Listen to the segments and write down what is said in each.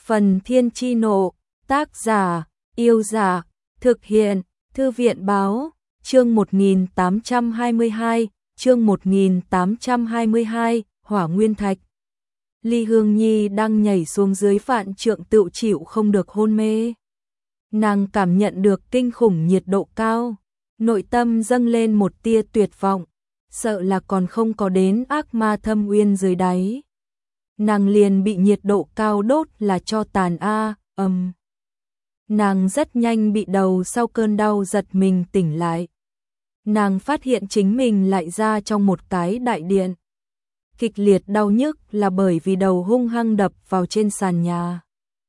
Phần Thiên Chi Nộ, tác giả, Yêu Giả, thực hiện, Thư viện Báo, chương 1822, chương 1822, Hỏa Nguyên Thạch. Ly Hương Nhi đang nhảy xuống dưới vạn trượng tựu chịu không được hôn mê. Nàng cảm nhận được kinh khủng nhiệt độ cao, nội tâm dâng lên một tia tuyệt vọng, sợ là còn không có đến ác ma thâm uyên dưới đáy. Nàng liền bị nhiệt độ cao đốt là cho tàn Nàng rất nhanh bị đầu sau cơn đau giật mình tỉnh lại. Nàng phát hiện chính mình lại ra trong một cái đại điện. Kịch liệt đau nhức là bởi vì đầu hung hăng đập vào trên sàn nhà.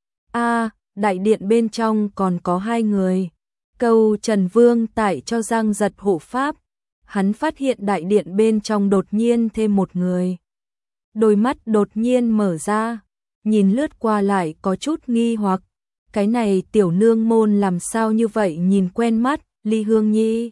Đại điện bên trong còn có hai người. Câu Trần Vương tại cho Giang Giật hộ pháp. Hắn phát hiện đại điện bên trong đột nhiên thêm một người. Đôi mắt đột nhiên mở ra, nhìn lướt qua lại có chút nghi hoặc. Cái này tiểu nương môn làm sao như vậy nhìn quen mắt, Ly Hương Nhi.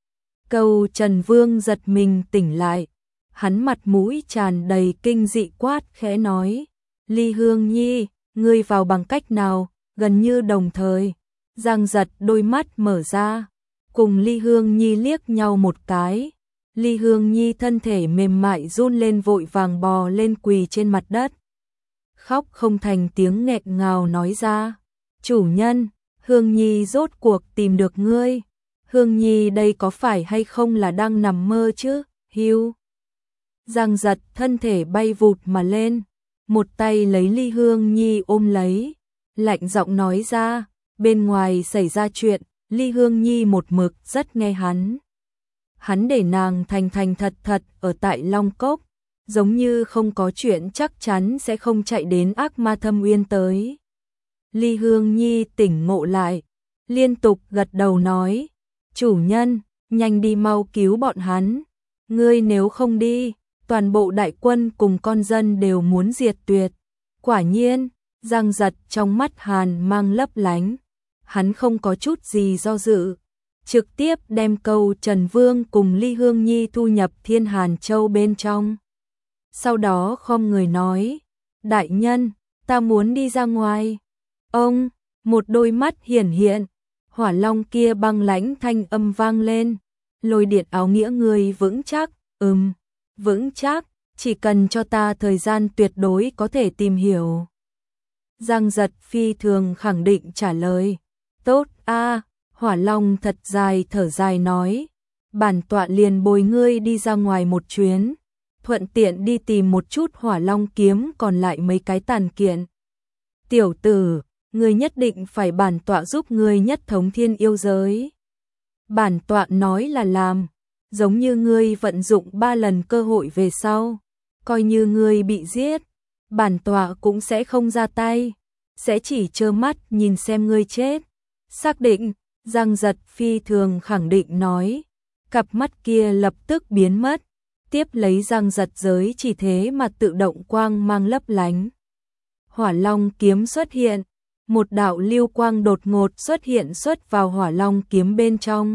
Câu Trần Vương giật mình tỉnh lại. Hắn mặt mũi tràn đầy kinh dị quát khẽ nói. Ly Hương Nhi, ngươi vào bằng cách nào? Gần như đồng thời, Giang Giật đôi mắt mở ra, cùng Ly Hương Nhi liếc nhau một cái. Ly Hương Nhi thân thể mềm mại run lên vội vàng bò lên quỳ trên mặt đất. Khóc không thành tiếng nghẹn ngào nói ra. Chủ nhân, Hương Nhi rốt cuộc tìm được ngươi. Hương Nhi đây có phải hay không là đang nằm mơ chứ? Hiu. Giang Giật thân thể bay vụt mà lên. Một tay lấy Ly Hương Nhi ôm lấy. Lạnh giọng nói ra. Bên ngoài xảy ra chuyện. Ly Hương Nhi một mực rất nghe hắn. Hắn để nàng thành thành thật thật ở tại Long Cốc, giống như không có chuyện chắc chắn sẽ không chạy đến ác ma thâm uyên tới. Ly Hương Nhi tỉnh ngộ lại, liên tục gật đầu nói, chủ nhân, nhanh đi mau cứu bọn hắn, ngươi nếu không đi, toàn bộ đại quân cùng con dân đều muốn diệt tuyệt. Quả nhiên, Giang Giật trong mắt hàn mang lấp lánh, hắn không có chút gì do dự. Trực tiếp đem Câu Trần Vương cùng Ly Hương Nhi thu nhập Thiên Hàn Châu bên trong. Sau đó khom người nói, đại nhân, ta muốn đi ra ngoài. Ông, một đôi mắt hiển hiện, hỏa long kia băng lãnh thanh âm vang lên. Lôi điện áo nghĩa người vững chắc, vững chắc, chỉ cần cho ta thời gian tuyệt đối có thể tìm hiểu. Giang Giật phi thường khẳng định trả lời, tốt Hỏa Long thật dài thở dài nói, bản tọa liền bồi ngươi đi ra ngoài một chuyến, thuận tiện đi tìm một chút Hỏa Long kiếm còn lại mấy cái tàn kiện. Tiểu tử, ngươi nhất định phải bản tọa giúp ngươi nhất thống thiên yêu giới. Bản tọa nói là làm, giống như ngươi vận dụng 3 lần cơ hội về sau, coi như ngươi bị giết, bản tọa cũng sẽ không ra tay, sẽ chỉ trơ mắt nhìn xem ngươi chết. Xác định. Giang Giật phi thường khẳng định nói, cặp mắt kia lập tức biến mất, tiếp lấy Giang Giật giới chỉ thế mà tự động quang mang lấp lánh. Hỏa Long kiếm xuất hiện, một đạo lưu quang đột ngột xuất vào Hỏa Long kiếm bên trong.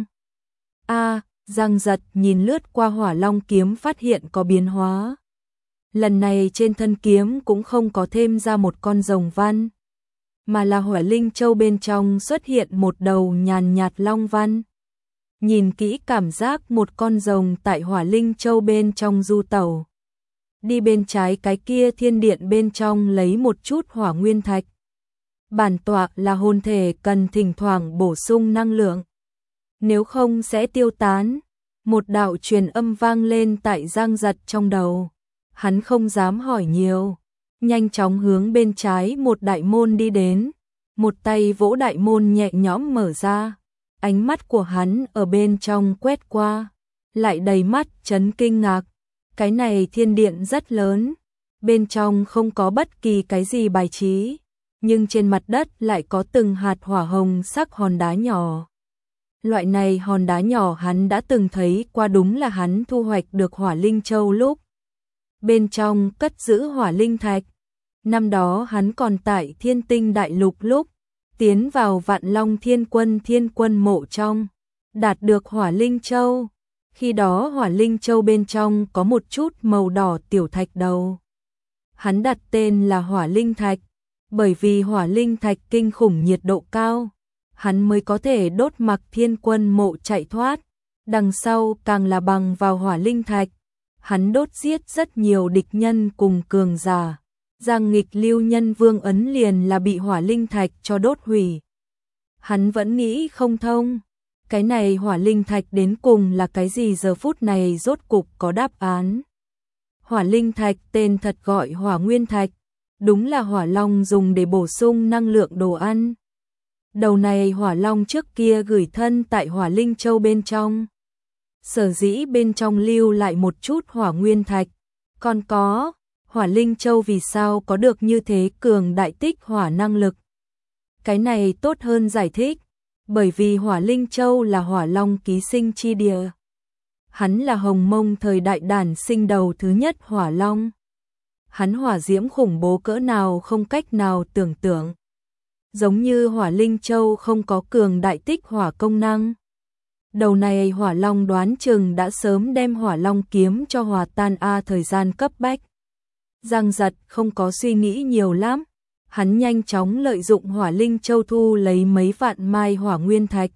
Giang Giật nhìn lướt qua Hỏa Long kiếm phát hiện có biến hóa. Lần này trên thân kiếm cũng không có thêm ra một con rồng văn, mà là Hỏa Linh Châu bên trong xuất hiện một đầu nhàn nhạt long văn. Nhìn kỹ cảm giác một con rồng tại Hỏa Linh Châu bên trong du tẩu. Đi bên trái cái kia thiên điện bên trong lấy một chút hỏa nguyên thạch. Bản tọa là hồn thể cần thỉnh thoảng bổ sung năng lượng. Nếu không sẽ tiêu tán. Một đạo truyền âm vang lên tại Giang Giật trong đầu. Hắn không dám hỏi nhiều. Nhanh chóng hướng bên trái một đại môn đi đến, một tay vỗ đại môn nhẹ nhõm mở ra, ánh mắt của hắn ở bên trong quét qua, lại đầy mắt chấn kinh ngạc, cái này thiên điện rất lớn, bên trong không có bất kỳ cái gì bài trí, nhưng trên mặt đất lại có từng hạt hỏa hồng sắc hòn đá nhỏ. Loại này hòn đá nhỏ hắn đã từng thấy qua, đúng là hắn thu hoạch được Hỏa Linh Châu lúc bên trong cất giữ hỏa linh thạch. Năm đó hắn còn tại Thiên Tinh Đại Lục lúc tiến vào Vạn Long Thiên Quân mộ trong, đạt được Hỏa Linh Châu. Khi đó Hỏa Linh Châu bên trong có một chút màu đỏ tiểu thạch đầu. Hắn đặt tên là Hỏa Linh Thạch, Bởi vì hỏa linh thạch kinh khủng nhiệt độ cao, hắn mới có thể đốt Mặc Thiên Quân mộ chạy thoát. Đằng sau càng là bằng vào hỏa linh thạch, hắn đốt giết rất nhiều địch nhân cùng cường giả. Giang Nghịch Lưu Nhân Vương ấn liền là bị hỏa linh thạch cho đốt hủy. Hắn vẫn nghĩ không thông, cái này hỏa linh thạch đến cùng là cái gì, giờ phút này rốt cục có đáp án. Hỏa linh thạch tên thật gọi Hỏa Nguyên Thạch, đúng là hỏa long dùng để bổ sung năng lượng đồ ăn. Đầu này hỏa long trước kia gửi thân tại Hỏa Linh Châu bên trong. Sở dĩ bên trong lưu lại một chút hỏa nguyên thạch, còn có Hỏa Linh Châu vì sao có được như thế cường đại tích hỏa năng lực. Cái này tốt hơn giải thích, bởi vì Hỏa Linh Châu là hỏa long ký sinh chi địa. Hắn là Hồng Mông thời đại đản sinh đầu thứ nhất hỏa long. Hắn hỏa diễm khủng bố cỡ nào không cách nào tưởng tượng. Giống như Hỏa Linh Châu không có cường đại tích hỏa công năng. Đầu này hỏa long đoán chừng đã sớm đem hỏa long kiếm cho hòa tan thời gian cấp bách. Giang Giật không có suy nghĩ nhiều lắm, hắn nhanh chóng lợi dụng Hỏa Linh Châu thu lấy mấy vạn mai hỏa nguyên thạch.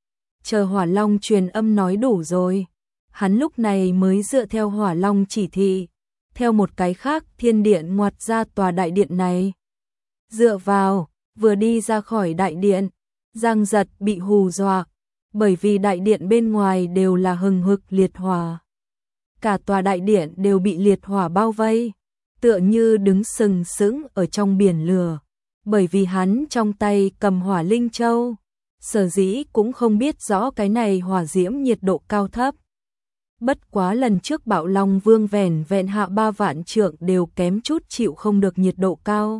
Chờ hỏa long truyền âm nói đủ rồi, hắn lúc này mới dựa theo hỏa long chỉ thị, theo một cái khác thiên điện ngoặt ra tòa đại điện này. Dựa vào, vừa đi ra khỏi đại điện, Giang Giật bị hù dọa, bởi vì đại điện bên ngoài đều là hừng hực liệt hỏa. Cả tòa đại điện đều bị liệt hỏa bao vây, tựa như đứng sừng sững ở trong biển lửa, bởi vì hắn trong tay cầm Hỏa Linh Châu, sở dĩ cũng không biết rõ cái này hỏa diễm nhiệt độ cao thấp. Bất quá lần trước Bạo Long Vương vẻn vẹn hạ 3 vạn trượng đều kém chút chịu không được nhiệt độ cao.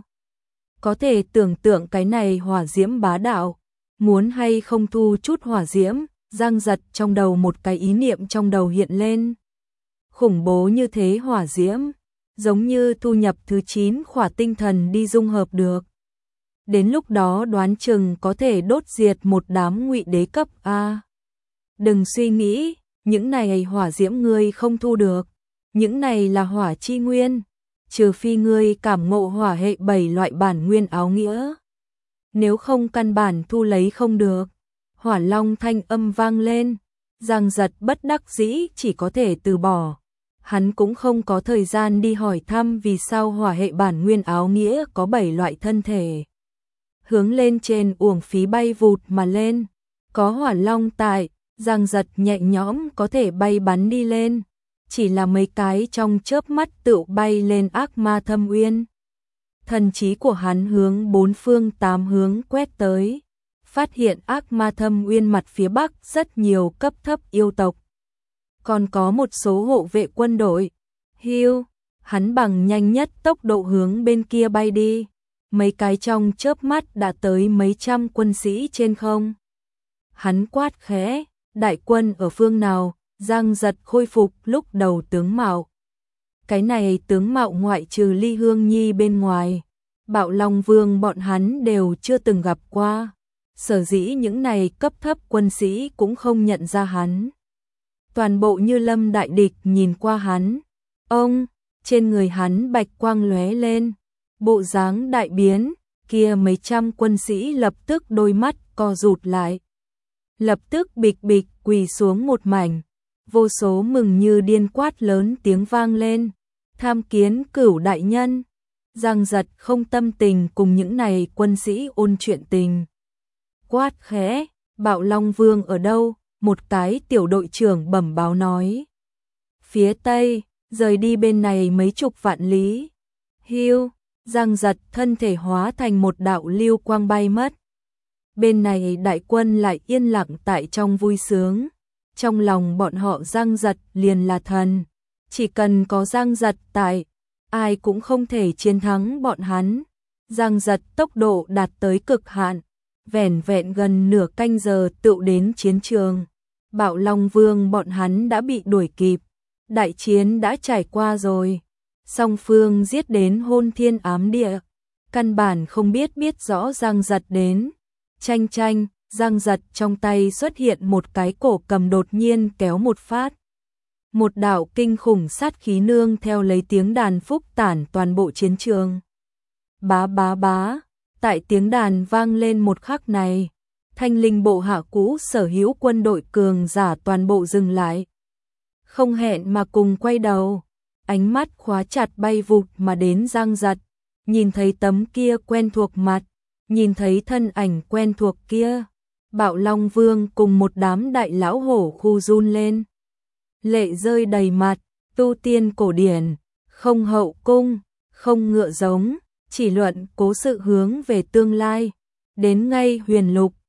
Có thể tưởng tượng cái này hỏa diễm bá đạo, muốn hay không thu chút hỏa diễm. Giang Giật trong đầu một cái ý niệm trong đầu hiện lên. Khủng bố như thế hỏa diễm, giống như thu nhập thứ 9 khỏa tinh thần đi dung hợp được. Đến lúc đó đoán chừng có thể đốt diệt một đám ngụy đế cấp A. Đừng suy nghĩ, những này hỏa diễm ngươi không thu được, những này là hỏa chi nguyên, trừ phi ngươi cảm ngộ hỏa hệ 7 loại bản nguyên áo nghĩa. Nếu không căn bản thu lấy không được. Hỏa long thanh âm vang lên, Giang Giật bất đắc dĩ chỉ có thể từ bỏ. Hắn cũng không có thời gian đi hỏi thăm vì sao hỏa hệ bản nguyên áo nghĩa có 7 loại thân thể. Hướng lên trên uổng phí bay vụt mà lên, có hỏa long tại, Giang Giật nhẹ nhõm có thể bay bắn đi lên, chỉ là mấy cái trong chớp mắt tựu bay lên ác ma thâm uyên. Thần trí của hắn hướng 4 phương 8 hướng quét tới, phát hiện ác ma thâm uyên mặt phía bắc rất nhiều cấp thấp yêu tộc. Còn có một số hộ vệ quân đội. Hiu, hắn bằng nhanh nhất tốc độ hướng bên kia bay đi. Mấy cái trong chớp mắt đã tới mấy trăm quân sĩ trên không. Hắn quát khẽ, đại quân ở phương nào? Giang Giật khôi phục lúc đầu tướng mạo. Cái này tướng mạo ngoại trừ Ly Hương Nhi bên ngoài, Bạo Long Vương bọn hắn đều chưa từng gặp qua. Sở dĩ những này cấp thấp quân sĩ cũng không nhận ra hắn. Toàn bộ như lâm đại địch nhìn qua hắn. Ông, trên người hắn bạch quang lóe lên, bộ dáng đại biến, kia mấy trăm quân sĩ lập tức đôi mắt co rụt lại. Lập tức bịch bịch quỳ xuống một mảnh, vô số mừng như điên quát lớn tiếng vang lên. Tham kiến Cửu đại nhân. Giang Giật không tâm tình cùng những này quân sĩ ôn chuyện tình. Quát khẽ, Bạo Long Vương ở đâu? Một cái tiểu đội trưởng bẩm báo nói. Phía tây, rời đi bên này mấy chục vạn lý. Hiu, Giang Giật thân thể hóa thành một đạo lưu quang bay mất. Bên này đại quân lại yên lặng tại trong vui sướng. Trong lòng bọn họ Giang Giật liền là thần. Chỉ cần có Giang Giật tại, ai cũng không thể chiến thắng bọn hắn. Giang Giật tốc độ đạt tới cực hạn, vẻn vẹn gần nửa canh giờ tựu đến chiến trường. Bạo Long Vương bọn hắn đã bị đuổi kịp, đại chiến đã trải qua rồi. Song phương giết đến hôn thiên ám địa, căn bản không biết rõ Giang Giật đến. Chanh chanh, Giang Giật trong tay xuất hiện một cái cổ cầm đột nhiên kéo một phát. Một đạo kinh khủng sát khí nương theo lấy tiếng đàn phúc tản toàn bộ chiến trường. Bá bá bá, tại tiếng đàn vang lên một khắc này, Thanh Linh bộ hạ cũ sở hữu quân đội cường giả toàn bộ dừng lại. Không hẹn mà cùng quay đầu, ánh mắt khóa chặt bay vụt mà đến Giang Giật, nhìn thấy tấm kia quen thuộc mặt, nhìn thấy thân ảnh quen thuộc kia, Bạo Long Vương cùng một đám đại lão hổ khu run lên. Lệ rơi đầy mặt, tu tiên cổ điển, không hậu cung, không ngựa giống, chỉ luận cố sự hướng về tương lai, đến ngay huyền lục,